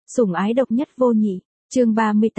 Sủng ái độc nhất vô nhị. Chương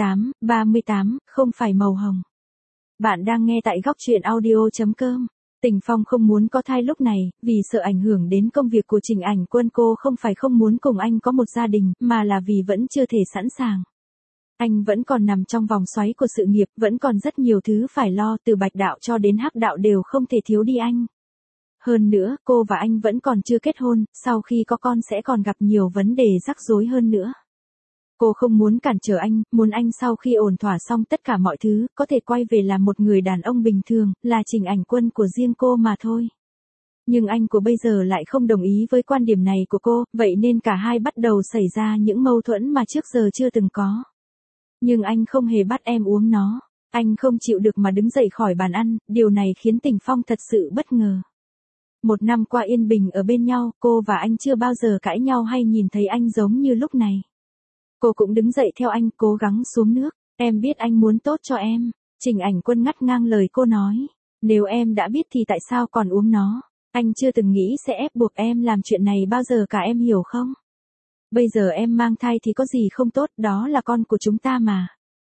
38, không phải màu hồng. Bạn đang nghe tại góc truyện audio.com. Tình Phong không muốn có thai lúc này, vì sợ ảnh hưởng đến công việc của Trình Ảnh Quân. Cô không phải không muốn cùng anh có một gia đình, mà là vì vẫn chưa thể sẵn sàng. Anh vẫn còn nằm trong vòng xoáy của sự nghiệp, vẫn còn rất nhiều thứ phải lo, từ bạch đạo cho đến hắc đạo đều không thể thiếu đi anh. Hơn nữa, cô và anh vẫn còn chưa kết hôn, sau khi có con sẽ còn gặp nhiều vấn đề rắc rối hơn nữa. Cô không muốn cản trở anh, muốn anh sau khi ổn thỏa xong tất cả mọi thứ, có thể quay về làm một người đàn ông bình thường, là Trình Ảnh Quân của riêng cô mà thôi. Nhưng anh của bây giờ lại không đồng ý với quan điểm này của cô, vậy nên cả hai bắt đầu xảy ra những mâu thuẫn mà trước giờ chưa từng có. Nhưng anh không hề bắt em uống nó. Anh không chịu được mà đứng dậy khỏi bàn ăn, điều này khiến Tình Phong thật sự bất ngờ. 1 năm qua yên bình ở bên nhau, cô và anh chưa bao giờ cãi nhau hay nhìn thấy anh giống như lúc này. Cô cũng đứng dậy theo anh, cố gắng xuống nước. Em biết anh muốn tốt cho em. Trình Ảnh Quân ngắt ngang lời cô nói. Nếu em đã biết thì tại sao còn uống nó? Anh chưa từng nghĩ sẽ ép buộc em làm chuyện này bao giờ cả, em hiểu không? Bây giờ em mang thai thì có gì không tốt, đó là con của chúng ta mà.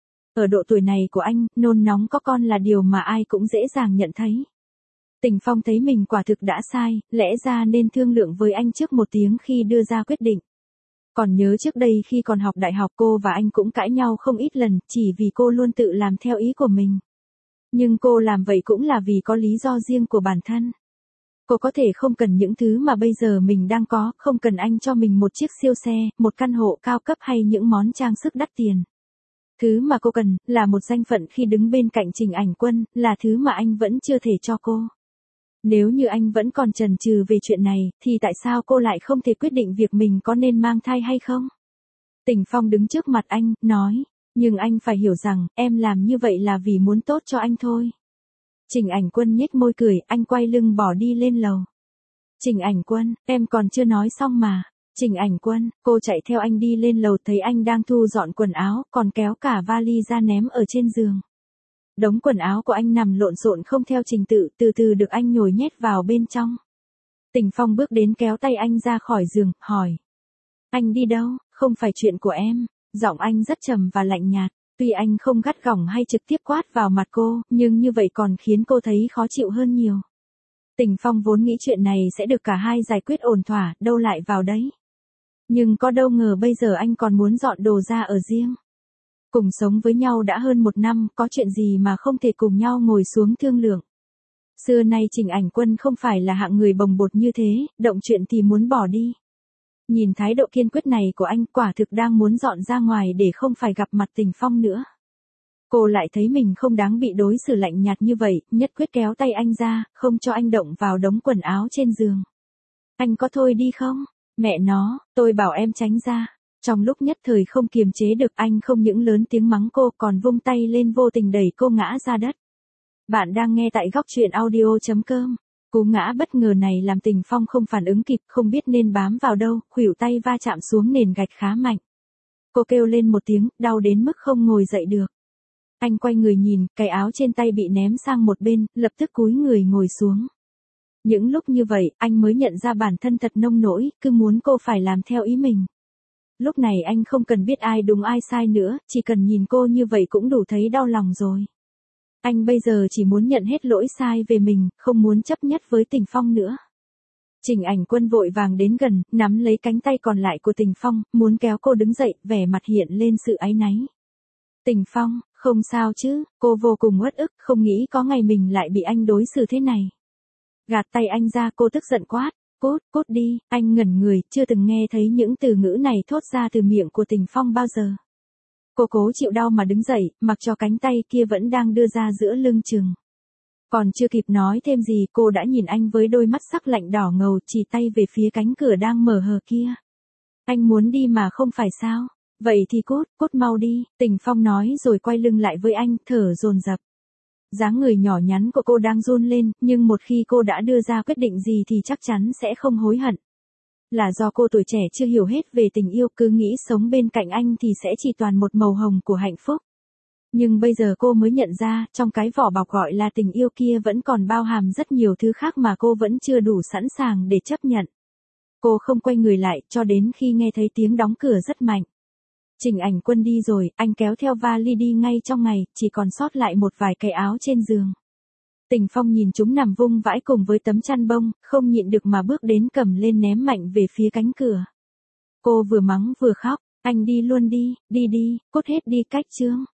Ở độ tuổi này của anh, nôn nóng có con là điều mà ai cũng dễ dàng nhận thấy. Tình Phong thấy mình quả thực đã sai, lẽ ra nên thương lượng với anh trước một tiếng khi đưa ra quyết định. Còn nhớ trước đây khi còn học đại học cô và anh cũng cãi nhau không ít lần, chỉ vì cô luôn tự làm theo ý của mình. Nhưng cô làm vậy cũng là vì có lý do riêng của bản thân. Cô có thể không cần những thứ mà bây giờ mình đang có, không cần anh cho mình một chiếc siêu xe, một căn hộ cao cấp hay những món trang sức đắt tiền. Thứ mà cô cần, là một danh phận khi đứng bên cạnh Trình Ảnh Quân, là thứ mà anh vẫn chưa thể cho cô. Nếu như anh vẫn còn chần chừ về chuyện này, thì tại sao cô lại không thể quyết định việc mình có nên mang thai hay không? Tình Phong đứng trước mặt anh, nói, nhưng anh phải hiểu rằng, em làm như vậy là vì muốn tốt cho anh thôi. Trình Ảnh Quân nhếch môi cười, anh quay lưng bỏ đi lên lầu. Trình Ảnh Quân, em còn chưa nói xong mà. Trình Ảnh Quân, cô chạy theo anh đi lên lầu, thấy anh đang thu dọn quần áo, còn kéo cả vali ra ném ở trên giường. Đống quần áo của anh nằm lộn xộn không theo trình tự, từ từ được anh nhồi nhét vào bên trong. Tình Phong bước đến kéo tay anh ra khỏi giường, hỏi. Anh đi đâu? Không phải chuyện của em. Giọng anh rất trầm và lạnh nhạt. Tuy anh không gắt gỏng hay trực tiếp quát vào mặt cô, nhưng như vậy còn khiến cô thấy khó chịu hơn nhiều. Tình Phong vốn nghĩ chuyện này sẽ được cả hai giải quyết ổn thỏa, đâu lại vào đấy. Nhưng có đâu ngờ bây giờ anh còn muốn dọn đồ ra ở riêng. Cùng sống với nhau đã hơn 1 năm, có chuyện gì mà không thể cùng nhau ngồi xuống thương lượng. Xưa nay Trình Ảnh Quân không phải là hạng người bồng bột như thế, động chuyện thì muốn bỏ đi. Nhìn thái độ kiên quyết này của anh, quả thực đang muốn dọn ra ngoài để không phải gặp mặt Tình Phong nữa. Cô lại thấy mình không đáng bị đối xử lạnh nhạt như vậy, nhất quyết kéo tay anh ra, không cho anh động vào đống quần áo trên giường. Anh có thôi đi không? Mẹ nó, tôi bảo em tránh ra. Trong lúc nhất thời không kiềm chế được, anh không những lớn tiếng mắng cô, còn vung tay lên vô tình đẩy cô ngã ra đất. Bạn đang nghe tại góc truyện audio.com. Cú ngã bất ngờ này làm Tình Phong không phản ứng kịp, không biết nên bám vào đâu, khuỷu tay va chạm xuống nền gạch khá mạnh. Cô kêu lên một tiếng, đau đến mức không ngồi dậy được. Anh quay người nhìn, cái áo trên tay bị ném sang một bên, lập tức cúi người ngồi xuống. Những lúc như vậy, anh mới nhận ra bản thân thật nông nỗi, cứ muốn cô phải làm theo ý mình. Lúc này anh không cần biết ai đúng ai sai nữa, chỉ cần nhìn cô như vậy cũng đủ thấy đau lòng rồi. Anh bây giờ chỉ muốn nhận hết lỗi sai về mình, không muốn chấp nhất với Tình Phong nữa. Trình Ảnh Quân vội vàng đến gần, nắm lấy cánh tay còn lại của Tình Phong, muốn kéo cô đứng dậy, vẻ mặt hiện lên sự áy náy. Tình Phong, không sao chứ, cô vô cùng uất ức, không nghĩ có ngày mình lại bị anh đối xử thế này. Gạt tay anh ra, cô tức giận quát. Cút đi, anh ngẩn người, chưa từng nghe thấy những từ ngữ này thốt ra từ miệng của Tình Phong bao giờ. Cô cố chịu đau mà đứng dậy, mặc cho cánh tay kia vẫn đang đưa ra giữa lưng chừng. Còn chưa kịp nói thêm gì, cô đã nhìn anh với đôi mắt sắc lạnh đỏ ngầu, chỉ tay về phía cánh cửa đang mở hờ kia. Anh muốn đi mà không phải sao? Vậy thì cút mau đi, Tình Phong nói rồi quay lưng lại với anh, thở dồn dập. Dáng người nhỏ nhắn của cô đang run lên, nhưng một khi cô đã đưa ra quyết định gì thì chắc chắn sẽ không hối hận. Là do cô tuổi trẻ chưa hiểu hết về tình yêu, cứ nghĩ sống bên cạnh anh thì sẽ chỉ toàn một màu hồng của hạnh phúc. Nhưng bây giờ cô mới nhận ra, trong cái vỏ bọc gọi là tình yêu kia vẫn còn bao hàm rất nhiều thứ khác mà cô vẫn chưa đủ sẵn sàng để chấp nhận. Cô không quay người lại, cho đến khi nghe thấy tiếng đóng cửa rất mạnh. Trình Ảnh Quân đi rồi, anh kéo theo vali đi ngay trong ngày, chỉ còn sót lại một vài cái áo trên giường. Tình Phong nhìn chúng nằm vung vãi cùng với tấm chăn bông, không nhịn được mà bước đến cầm lên ném mạnh về phía cánh cửa. Cô vừa mắng vừa khóc, anh đi luôn đi, đi đi, cút hết đi cách Trương.